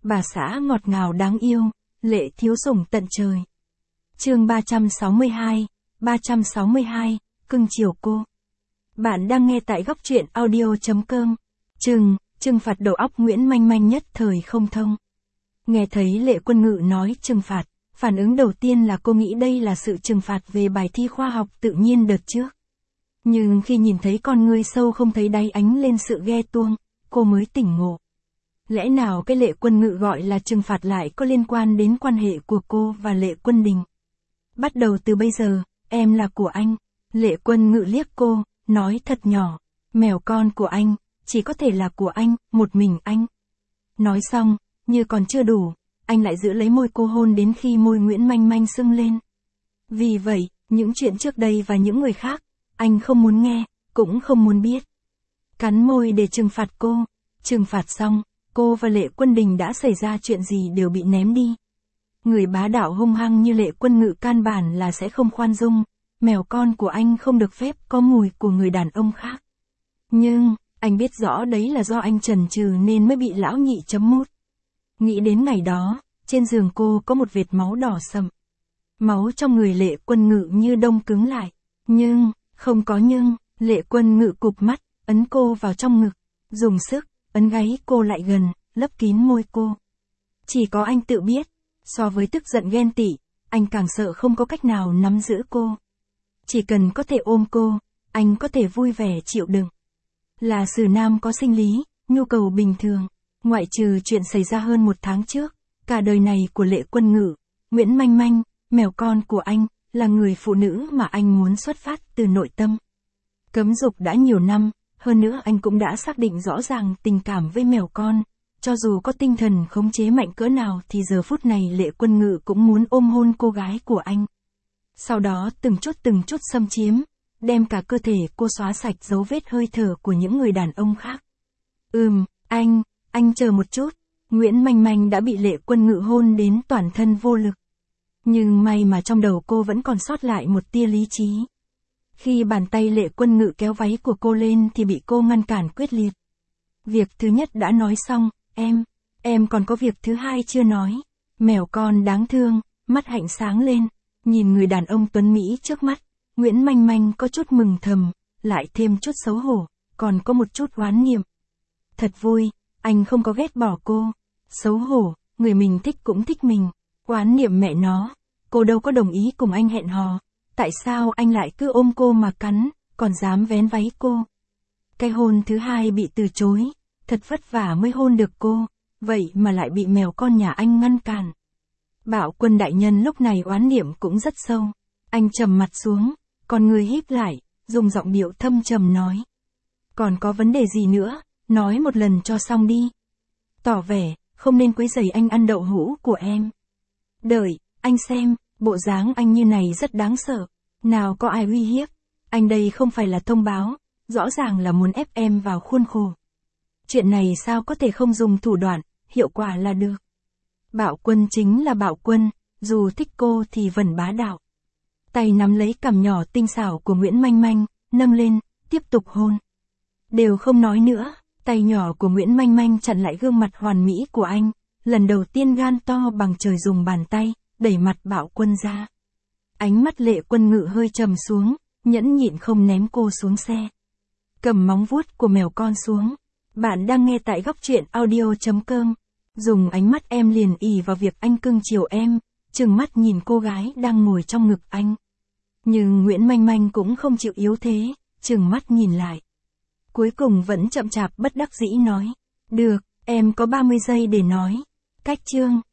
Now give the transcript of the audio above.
bà xã ngọt ngào đáng yêu, Lệ thiếu sủng tận trời. Chương 362, cưng chiều cô. Bạn đang nghe tại góc truyện audio.com. Trừng phạt đầu óc Nguyễn Manh Manh nhất thời không thông. Nghe thấy Lệ Quân Ngự nói trừng phạt, phản ứng đầu tiên là cô nghĩ đây là sự trừng phạt về bài thi khoa học tự nhiên đợt trước. Nhưng khi nhìn thấy con ngươi sâu không thấy đáy ánh lên sự ghe tuông, cô mới tỉnh ngộ. Lẽ nào cái Lệ Quân Ngự gọi là trừng phạt lại có liên quan đến quan hệ của cô và Lệ Quân Đình? Bắt đầu từ bây giờ, em là của anh. Lệ Quân Ngự liếc cô, nói thật nhỏ, mèo con của anh, chỉ có thể là của anh, một mình anh. Nói xong, như còn chưa đủ, anh lại giữ lấy môi cô hôn đến khi môi Nguyễn Manh Manh sưng lên. Vì vậy, những chuyện trước đây và những người khác, anh không muốn nghe, cũng không muốn biết. Cắn môi để trừng phạt cô, trừng phạt xong, cô và Lệ Quân Đình đã xảy ra chuyện gì đều bị ném đi. Người bá đạo hung hăng như Lệ Quân Ngự căn bản là sẽ không khoan dung, mèo con của anh không được phép có mùi của người đàn ông khác. Nhưng, anh biết rõ đấy là do anh chần chừ nên mới bị lão nhị chấm mút. Nghĩ đến ngày đó, trên giường cô có một vệt máu đỏ sậm. Máu trong người Lệ Quân Ngự như đông cứng lại. Nhưng, không có nhưng, Lệ Quân Ngự cụp mắt, ấn cô vào trong ngực, dùng sức, ấn gáy cô lại gần, lấp kín môi cô. Chỉ có anh tự biết, so với tức giận ghen tị, anh càng sợ không có cách nào nắm giữ cô. Chỉ cần có thể ôm cô, anh có thể vui vẻ chịu đựng. Là xử nam có sinh lý, nhu cầu bình thường, ngoại trừ chuyện xảy ra hơn 1 tháng trước, cả đời này của Lệ Quân Ngự, Nguyễn Manh Manh, mèo con của anh, là người phụ nữ mà anh muốn xuất phát từ nội tâm. Cấm dục đã nhiều năm, hơn nữa anh cũng đã xác định rõ ràng tình cảm với mèo con, cho dù có tinh thần khống chế mạnh cỡ nào thì giờ phút này Lệ Quân Ngự cũng muốn ôm hôn cô gái của anh. Sau đó từng chút xâm chiếm, đem cả cơ thể cô xóa sạch dấu vết hơi thở của những người đàn ông khác. Anh chờ một chút, Nguyễn Manh Manh đã bị Lệ Quân Ngự hôn đến toàn thân vô lực. Nhưng may mà trong đầu cô vẫn còn sót lại một tia lý trí. Khi bàn tay Lệ Quân Ngự kéo váy của cô lên thì bị cô ngăn cản quyết liệt. Việc thứ nhất đã nói xong, em còn có việc thứ hai chưa nói. Mèo con đáng thương, mắt hạnh sáng lên, nhìn người đàn ông tuấn Mỹ trước mắt, Nguyễn Manh Manh có chút mừng thầm, lại thêm chút xấu hổ, còn có một chút oán niệm. Thật vui, anh không có ghét bỏ cô. Xấu hổ, người mình thích cũng thích mình. Oán niệm mẹ nó, cô đâu có đồng ý cùng anh hẹn hò. Tại sao anh lại cứ ôm cô mà cắn, còn dám vén váy cô? Cái hôn thứ hai bị từ chối, thật vất vả mới hôn được cô, vậy mà lại bị mèo con nhà anh ngăn cản. Bạo Quân đại nhân lúc này oán niệm cũng rất sâu. Anh trầm mặt xuống, con người híp lại, dùng giọng điệu thâm trầm nói. Còn có vấn đề gì nữa, nói một lần cho xong đi. Tỏ vẻ, không nên quấy rầy anh ăn đậu hũ của em. Đợi, anh xem, bộ dáng anh như này rất đáng sợ. Nào có ai uy hiếp. Anh đây không phải là thông báo, rõ ràng là muốn ép em vào khuôn khổ. Chuyện này sao có thể không dùng thủ đoạn, hiệu quả là được. Bạo Quân chính là Bạo Quân, dù thích cô thì vẫn bá đạo. Tay nắm lấy cằm nhỏ tinh xảo của Nguyễn Manh Manh, nâng lên, tiếp tục hôn. Đều không nói nữa, tay nhỏ của Nguyễn Manh Manh chặn lại gương mặt hoàn mỹ của anh, lần đầu tiên gan to bằng trời dùng bàn tay, đẩy mặt Bạo Quân ra. Ánh mắt Lệ Quân Ngự hơi trầm xuống, nhẫn nhịn không ném cô xuống xe. Cầm móng vuốt của mèo con xuống. Bạn đang nghe tại góc truyện audio.com. Dùng ánh mắt em liền ỉ vào việc anh cưng chiều em, trừng mắt nhìn cô gái đang ngồi trong ngực anh. Nhưng Nguyễn Manh Manh cũng không chịu yếu thế, trừng mắt nhìn lại. Cuối cùng vẫn chậm chạp bất đắc dĩ nói. Được, em có 30 giây để nói. Cách chương.